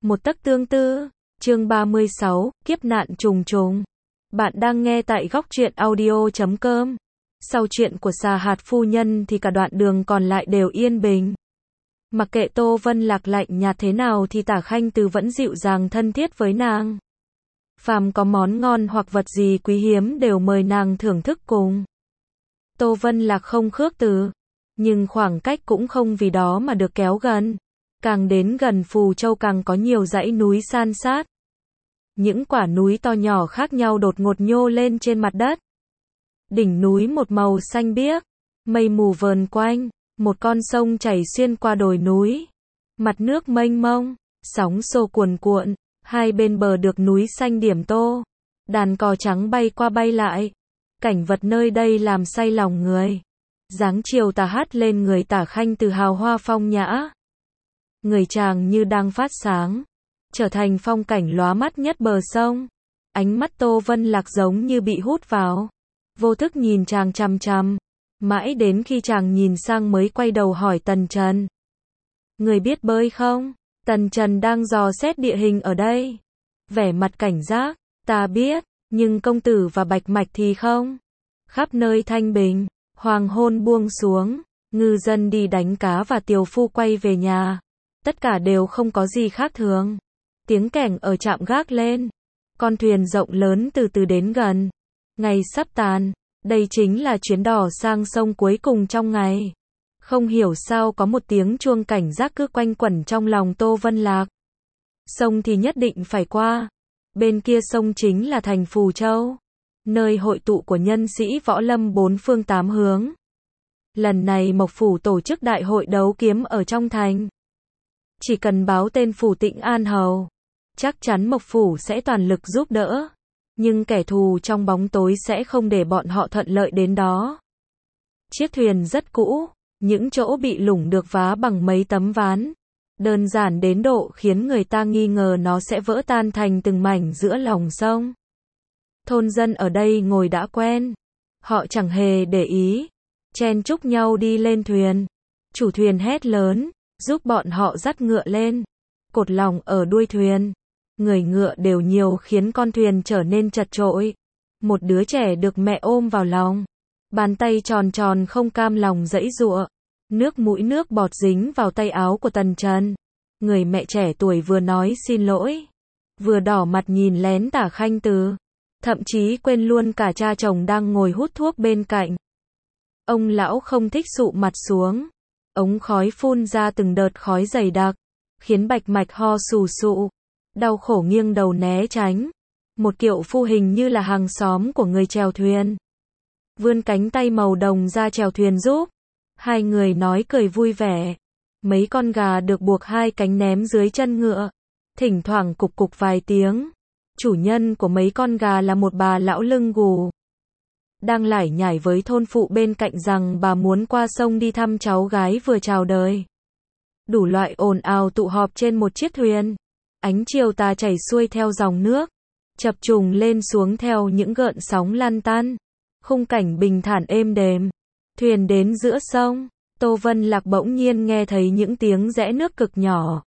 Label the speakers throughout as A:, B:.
A: Một tấc tương tư, chương 36, kiếp nạn trùng trùng. Bạn đang nghe tại góc truyện audio.com. Sau chuyện của Xà Hạt phu nhân thì cả đoạn đường còn lại đều yên bình. Mặc kệ Tô Vân Lạc lạnh nhạt thế nào thì Tả Khanh Từ vẫn dịu dàng thân thiết với nàng. Phàm có món ngon hoặc vật gì quý hiếm đều mời nàng thưởng thức cùng. Tô Vân Lạc không khước từ, nhưng khoảng cách cũng không vì đó mà được kéo gần. Càng đến gần Phù Châu càng có nhiều dãy núi san sát. Những quả núi to nhỏ khác nhau đột ngột nhô lên trên mặt đất. Đỉnh núi một màu xanh biếc, mây mù vờn quanh, một con sông chảy xuyên qua đồi núi. Mặt nước mênh mông, sóng xô cuồn cuộn, hai bên bờ được núi xanh điểm tô. Đàn cò trắng bay qua bay lại. Cảnh vật nơi đây làm say lòng người. Dáng chiều tà hát lên người Tả Khanh Từ hào hoa phong nhã. Người chàng như đang phát sáng, trở thành phong cảnh lóa mắt nhất bờ sông. Ánh mắt Tô Vân Lạc giống như bị hút vào, vô thức nhìn chàng chằm chằm, mãi đến khi chàng nhìn sang mới quay đầu hỏi Tần Trần. Người biết bơi không? Tần Trần đang dò xét địa hình ở đây. Vẻ mặt cảnh giác, ta biết, nhưng công tử và Bạch Mạch thì không. Khắp nơi thanh bình, hoàng hôn buông xuống, ngư dân đi đánh cá và tiều phu quay về nhà. Tất cả đều không có gì khác thường. Tiếng kẻng ở trạm gác lên. Con thuyền rộng lớn từ từ đến gần. Ngày sắp tàn. Đây chính là chuyến đò sang sông cuối cùng trong ngày. Không hiểu sao có một tiếng chuông cảnh giác cứ quanh quẩn trong lòng Tô Vân Lạc. Sông thì nhất định phải qua. Bên kia sông chính là thành Phù Châu, nơi hội tụ của nhân sĩ võ lâm bốn phương tám hướng. Lần này Mộc Phủ tổ chức đại hội đấu kiếm ở trong thành. Chỉ cần báo tên Phủ Tịnh An Hầu, chắc chắn Mộc Phủ sẽ toàn lực giúp đỡ. Nhưng kẻ thù trong bóng tối sẽ không để bọn họ thuận lợi đến đó. Chiếc thuyền rất cũ, những chỗ bị lủng được vá bằng mấy tấm ván. Đơn giản đến độ khiến người ta nghi ngờ nó sẽ vỡ tan thành từng mảnh giữa lòng sông. Thôn dân ở đây ngồi đã quen. Họ chẳng hề để ý. Chen chúc nhau đi lên thuyền. Chủ thuyền hét lớn, giúp bọn họ dắt ngựa lên. Cột lỏng ở đuôi thuyền. Người ngựa đều nhiều khiến con thuyền trở nên chật chội. Một đứa trẻ được mẹ ôm vào lòng. Bàn tay tròn tròn không cam lòng giãy giụa. Nước mũi nước bọt dính vào tay áo của Tần Trần. Người mẹ trẻ tuổi vừa nói xin lỗi, vừa đỏ mặt nhìn lén Tả Khanh Từ. Thậm chí quên luôn cả cha chồng đang ngồi hút thuốc bên cạnh. Ông lão không thích sụ mặt xuống. Ống khói phun ra từng đợt khói dày đặc, khiến Bạch Mạch ho sù sụ, đau khổ nghiêng đầu né tránh. Một kiệu phu hình như là hàng xóm của người chèo thuyền, vươn cánh tay màu đồng ra chèo thuyền giúp. Hai người nói cười vui vẻ. Mấy con gà được buộc hai cánh ném dưới chân ngựa, thỉnh thoảng cục cục vài tiếng. Chủ nhân của mấy con gà là một bà lão lưng gù, đang lải nhải với thôn phụ bên cạnh rằng bà muốn qua sông đi thăm cháu gái vừa chào đời. Đủ loại ồn ào tụ họp trên một chiếc thuyền. Ánh chiều tà chảy xuôi theo dòng nước, chập trùng lên xuống theo những gợn sóng lăn tăn. Khung cảnh bình thản êm đềm. Thuyền đến giữa sông, Tô Vân Lạc bỗng nhiên nghe thấy những tiếng rẽ nước cực nhỏ.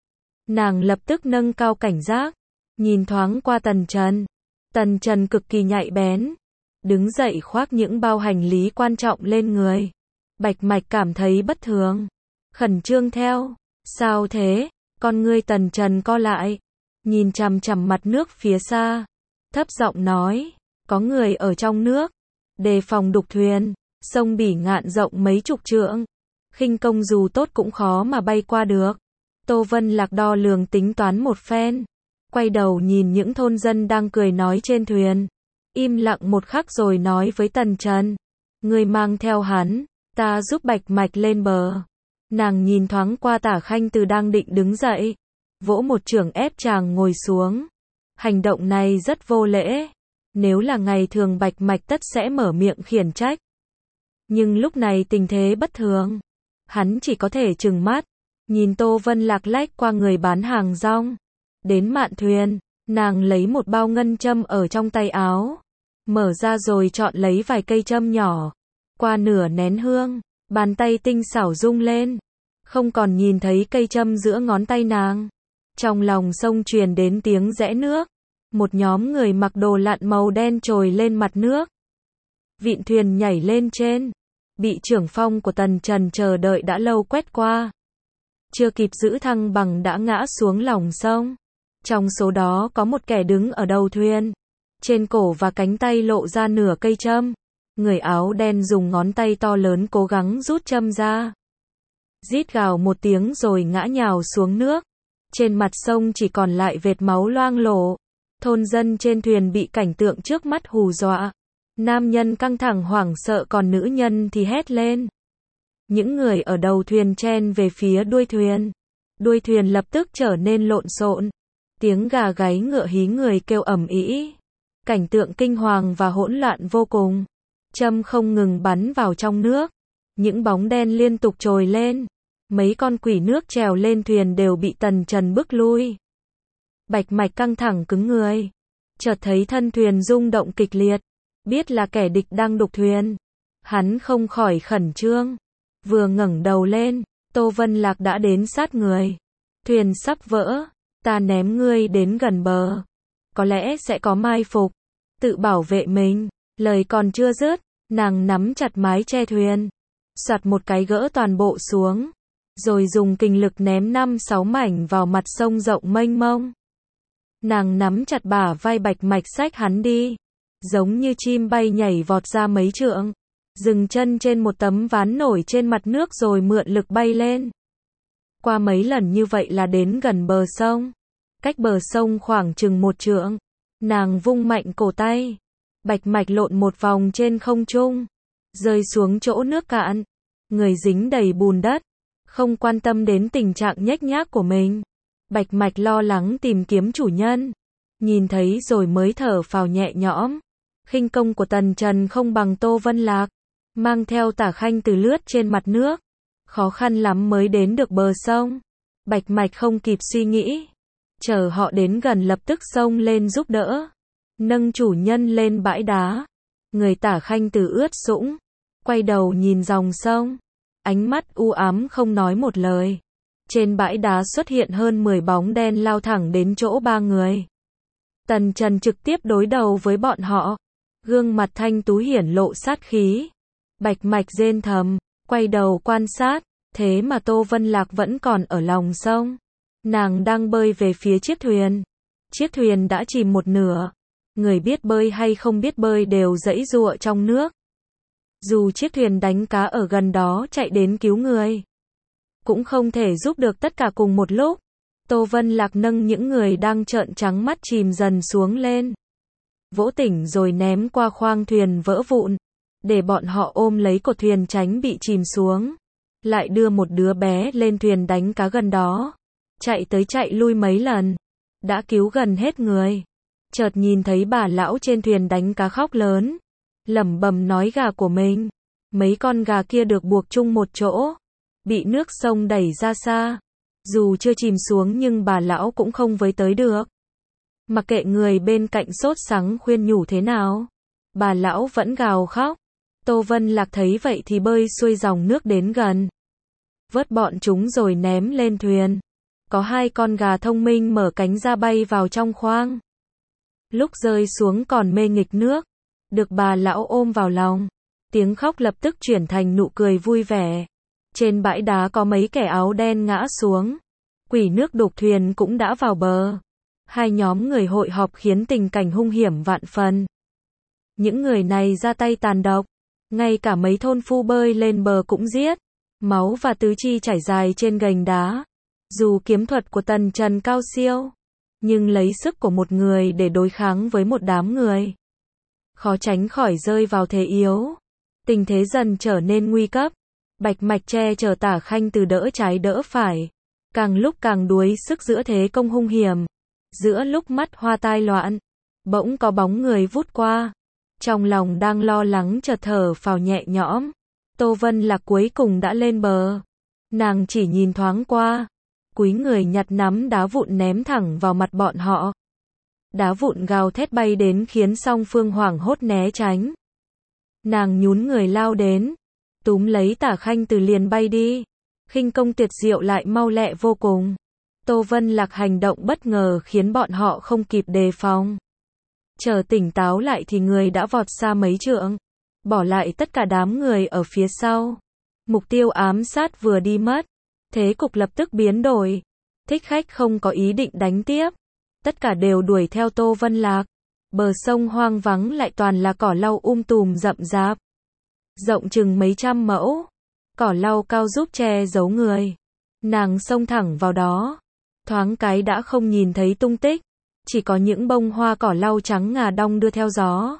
A: Nàng lập tức nâng cao cảnh giác, nhìn thoáng qua Tần Trần. Tần Trần cực kỳ nhạy bén, đứng dậy khoác những bao hành lý quan trọng lên người. Bạch Mạch cảm thấy bất thường, khẩn trương theo. Sao thế? Con ngươi Tần Trần co lại, nhìn chằm chằm mặt nước phía xa, thấp giọng nói, có người ở trong nước, đề phòng đục thuyền. Sông Bỉ Ngạn rộng mấy chục trượng, khinh công dù tốt cũng khó mà bay qua được. Tô Vân Lạc đo lường tính toán một phen, quay đầu nhìn những thôn dân đang cười nói trên thuyền, im lặng một khắc rồi nói với Tần Trần, người mang theo hắn, ta giúp Bạch Mạch lên bờ. Nàng nhìn thoáng qua Tả Khanh Từ đang định đứng dậy, vỗ một chưởng ép chàng ngồi xuống. Hành động này rất vô lễ, nếu là ngày thường Bạch Mạch tất sẽ mở miệng khiển trách. Nhưng lúc này tình thế bất thường, hắn chỉ có thể trừng mắt, nhìn Tô Vân Lạc lách qua người bán hàng rong. Đến mạn thuyền, nàng lấy một bao ngân châm ở trong tay áo, mở ra rồi chọn lấy vài cây châm nhỏ, qua nửa nén hương, bàn tay tinh xảo rung lên, không còn nhìn thấy cây châm giữa ngón tay nàng. Trong lòng sông truyền đến tiếng rẽ nước. Một nhóm người mặc đồ lặn màu đen trồi lên mặt nước. Vịn thuyền nhảy lên trên. Bị trưởng phong của Tần Trần chờ đợi đã lâu quét qua. Chưa kịp giữ thăng bằng đã ngã xuống lòng sông. Trong số đó có một kẻ đứng ở đầu thuyền. Trên cổ và cánh tay lộ ra nửa cây châm. Người áo đen dùng ngón tay to lớn cố gắng rút châm ra. Rít gào một tiếng rồi ngã nhào xuống nước. Trên mặt sông chỉ còn lại vệt máu loang lổ. Thôn dân trên thuyền bị cảnh tượng trước mắt hù dọa. Nam nhân căng thẳng hoảng sợ còn nữ nhân thì hét lên. Những người ở đầu thuyền chen về phía đuôi thuyền. Đuôi thuyền lập tức trở nên lộn xộn. Tiếng gà gáy ngựa hí người kêu ầm ĩ. Cảnh tượng kinh hoàng và hỗn loạn vô cùng. Châm không ngừng bắn vào trong nước. Những bóng đen liên tục trồi lên. Mấy con quỷ nước trèo lên thuyền đều bị Tần Trần bức lui. Bạch Mạch căng thẳng cứng người. Chợt thấy thân thuyền rung động kịch liệt. Biết là kẻ địch đang đục thuyền. Hắn không khỏi khẩn trương. Vừa ngẩng đầu lên, Tô Vân Lạc đã đến sát người. Thuyền sắp vỡ. Ta ném ngươi đến gần bờ. Có lẽ sẽ có mai phục. Tự bảo vệ mình. Lời còn chưa dứt, nàng nắm chặt mái che thuyền. Soạt một cái gỡ toàn bộ xuống. Rồi dùng kình lực ném 5-6 mảnh vào mặt sông rộng mênh mông. Nàng nắm chặt bả vai Bạch Mạch xách hắn đi. Giống như chim bay nhảy vọt ra mấy trượng. Dừng chân trên một tấm ván nổi trên mặt nước rồi mượn lực bay lên. Qua mấy lần như vậy là đến gần bờ sông. Cách bờ sông khoảng chừng 1 trượng. Nàng vung mạnh cổ tay. Bạch Mạch lộn một vòng trên không trung. Rơi xuống chỗ nước cạn. Người dính đầy bùn đất. Không quan tâm đến tình trạng nhếch nhác của mình. Bạch Mạch lo lắng tìm kiếm chủ nhân. Nhìn thấy rồi mới thở phào nhẹ nhõm. Khinh công của Tần Trần không bằng Tô Vân Lạc. Mang theo Tả Khanh Từ lướt trên mặt nước. Khó khăn lắm mới đến được bờ sông. Bạch Mạch không kịp suy nghĩ. Chờ họ đến gần lập tức xông lên giúp đỡ. Nâng chủ nhân lên bãi đá. Người Tả Khanh Từ ướt sũng. Quay đầu nhìn dòng sông. Ánh mắt u ám không nói một lời. Trên bãi đá xuất hiện hơn 10 bóng đen lao thẳng đến chỗ 3 người. Tần Trần trực tiếp đối đầu với bọn họ. Gương mặt thanh tú hiển lộ sát khí. Bạch Mạch rên thầm, quay đầu quan sát. Thế mà Tô Vân Lạc vẫn còn ở lòng sông. Nàng đang bơi về phía chiếc thuyền. Chiếc thuyền đã chìm một nửa. Người biết bơi hay không biết bơi đều giãy giụa trong nước. Dù chiếc thuyền đánh cá ở gần đó chạy đến cứu người, cũng không thể giúp được tất cả cùng một lúc. Tô Vân Lạc nâng những người đang trợn trắng mắt chìm dần xuống lên. Vỗ tỉnh rồi ném qua khoang thuyền vỡ vụn. Để bọn họ ôm lấy cột thuyền tránh bị chìm xuống. Lại đưa một đứa bé lên thuyền đánh cá gần đó. Chạy tới chạy lui mấy lần. Đã cứu gần hết người. Chợt nhìn thấy bà lão trên thuyền đánh cá khóc lớn. Lẩm bẩm nói gà của mình. Mấy con gà kia được buộc chung một chỗ. Bị nước sông đẩy ra xa. Dù chưa chìm xuống nhưng bà lão cũng không với tới được. Mặc kệ người bên cạnh sốt sắng khuyên nhủ thế nào. Bà lão vẫn gào khóc. Tô Vân Lạc thấy vậy thì bơi xuôi dòng nước đến gần. Vớt bọn chúng rồi ném lên thuyền. Có 2 con gà thông minh mở cánh ra bay vào trong khoang. Lúc rơi xuống còn mê nghịch nước. Được bà lão ôm vào lòng. Tiếng khóc lập tức chuyển thành nụ cười vui vẻ. Trên bãi đá có mấy kẻ áo đen ngã xuống. Quỷ nước đục thuyền cũng đã vào bờ. 2 nhóm người hội họp khiến tình cảnh hung hiểm vạn phần. Những người này ra tay tàn độc. Ngay cả mấy thôn phu bơi lên bờ cũng giết. Máu và tứ chi chảy dài trên gành đá. Dù kiếm thuật của Tần Trần cao siêu, nhưng lấy sức của một người để đối kháng với một đám người, khó tránh khỏi rơi vào thế yếu. Tình thế dần trở nên nguy cấp. Bạch Mạch che chở Tả Khanh Từ đỡ trái đỡ phải. Càng lúc càng đuối sức giữa thế công hung hiểm. Giữa lúc mắt hoa tai loạn, bỗng có bóng người vút qua. Trong lòng đang lo lắng chợt thở phào nhẹ nhõm. Tô Vân Lạc cuối cùng đã lên bờ. Nàng chỉ nhìn thoáng qua. Cúi người nhặt nắm đá vụn ném thẳng vào mặt bọn họ. Đá vụn gào thét bay đến khiến song phương hoảng hốt né tránh. Nàng nhún người lao đến. Túm lấy Tả Khanh Từ liền bay đi. Khinh công tuyệt diệu lại mau lẹ vô cùng. Tô Vân Lạc hành động bất ngờ khiến bọn họ không kịp đề phòng. Chờ tỉnh táo lại thì người đã vọt xa mấy trượng, bỏ lại tất cả đám người ở phía sau. Mục tiêu ám sát vừa đi mất, thế cục lập tức biến đổi. Thích Khách không có ý định đánh tiếp, tất cả đều đuổi theo Tô Vân Lạc. Bờ sông hoang vắng lại toàn là cỏ lau tùm rậm rạp, rộng chừng mấy trăm mẫu, cỏ lau cao giúp che giấu người. Nàng xông thẳng vào đó, thoáng cái đã không nhìn thấy tung tích, chỉ có những bông hoa cỏ lau trắng ngà đong đưa theo gió.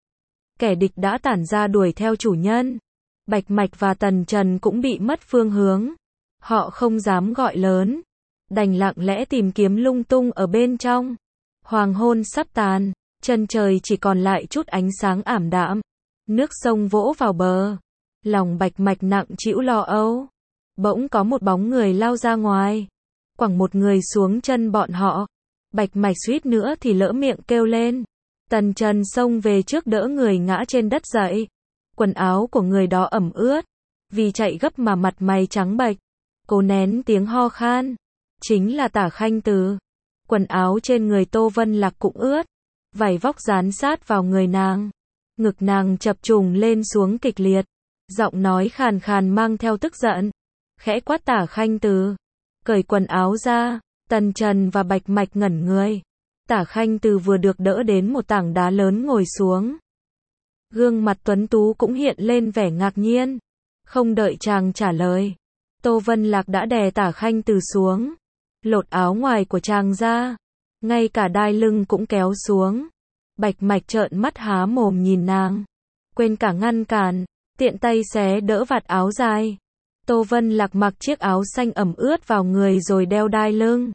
A: Kẻ địch đã tản ra đuổi theo chủ nhân. Bạch Mạch và Tần Trần cũng bị mất phương hướng. Họ không dám gọi lớn, đành lặng lẽ tìm kiếm lung tung ở bên trong. Hoàng hôn sắp tàn, chân trời chỉ còn lại chút ánh sáng ảm đạm. Nước sông vỗ vào bờ, lòng Bạch Mạch nặng trĩu lo âu. Bỗng có một bóng người lao ra ngoài, quẳng một người xuống chân bọn họ. Bạch Mạch suýt nữa thì lỡ miệng kêu lên. Tần Trần xông về trước đỡ người ngã trên đất dậy. Quần áo của người đó ẩm ướt, vì chạy gấp mà mặt mày trắng bệch. Cố nén tiếng ho khan, chính là Tả Khanh Từ. Quần áo trên người Tô Vân Lạc cũng ướt, vải vóc dán sát vào người nàng. Ngực nàng chập trùng lên xuống kịch liệt, giọng nói khàn khàn mang theo tức giận. Khẽ quát Tả Khanh Từ, cởi quần áo ra. Tần Trần và Bạch Mạch ngẩn người. Tả Khanh Từ vừa được đỡ đến một tảng đá lớn ngồi xuống. Gương mặt tuấn tú cũng hiện lên vẻ ngạc nhiên. Không đợi chàng trả lời, Tô Vân Lạc đã đè Tả Khanh Từ xuống, lột áo ngoài của chàng ra, ngay cả đai lưng cũng kéo xuống. Bạch Mạch trợn mắt há mồm nhìn nàng, quên cả ngăn cản, tiện tay xé đỡ vạt áo dài. Tô Vân Lạc mặc chiếc áo xanh ẩm ướt vào người rồi đeo đai lưng.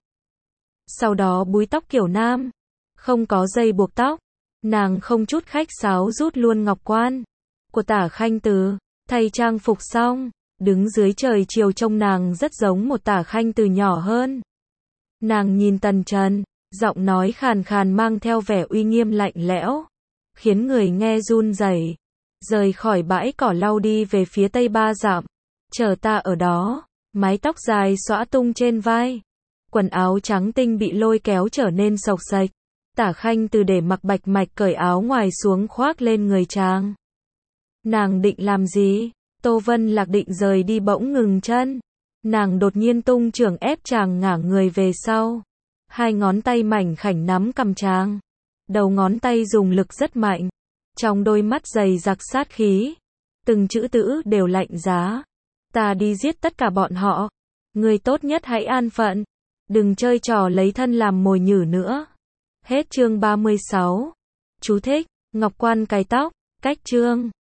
A: Sau đó búi tóc kiểu nam, không có dây buộc tóc. Nàng không chút khách sáo rút luôn ngọc quan của Tả Khanh Từ, thay trang phục xong, đứng dưới trời chiều trông nàng rất giống một Tả Khanh Từ nhỏ hơn. Nàng nhìn Tần Trần, giọng nói khàn khàn mang theo vẻ uy nghiêm lạnh lẽo, khiến người nghe run rẩy. Rời khỏi bãi cỏ lau đi về phía tây 3 dặm, chờ ta ở đó. Mái tóc dài xõa tung trên vai, quần áo trắng tinh bị lôi kéo trở nên xộc xệch. Tả Khanh Từ để mặc Bạch Mạch cởi áo ngoài xuống khoác lên người chàng. Nàng định làm gì? Tô Vân Lạc định rời đi bỗng ngừng chân. Nàng đột nhiên tung chưởng ép chàng ngả người về sau. Hai ngón tay mảnh khảnh nắm cằm chàng. Đầu ngón tay dùng lực rất mạnh. Trong đôi mắt dày đặc sát khí, từng chữ tữ đều lạnh giá. Ta đi giết tất cả bọn họ. Người tốt nhất hãy an phận. Đừng chơi trò lấy thân làm mồi nhử nữa. Hết chương 36. Chú thích: Ngọc quan cài tóc. Cách chương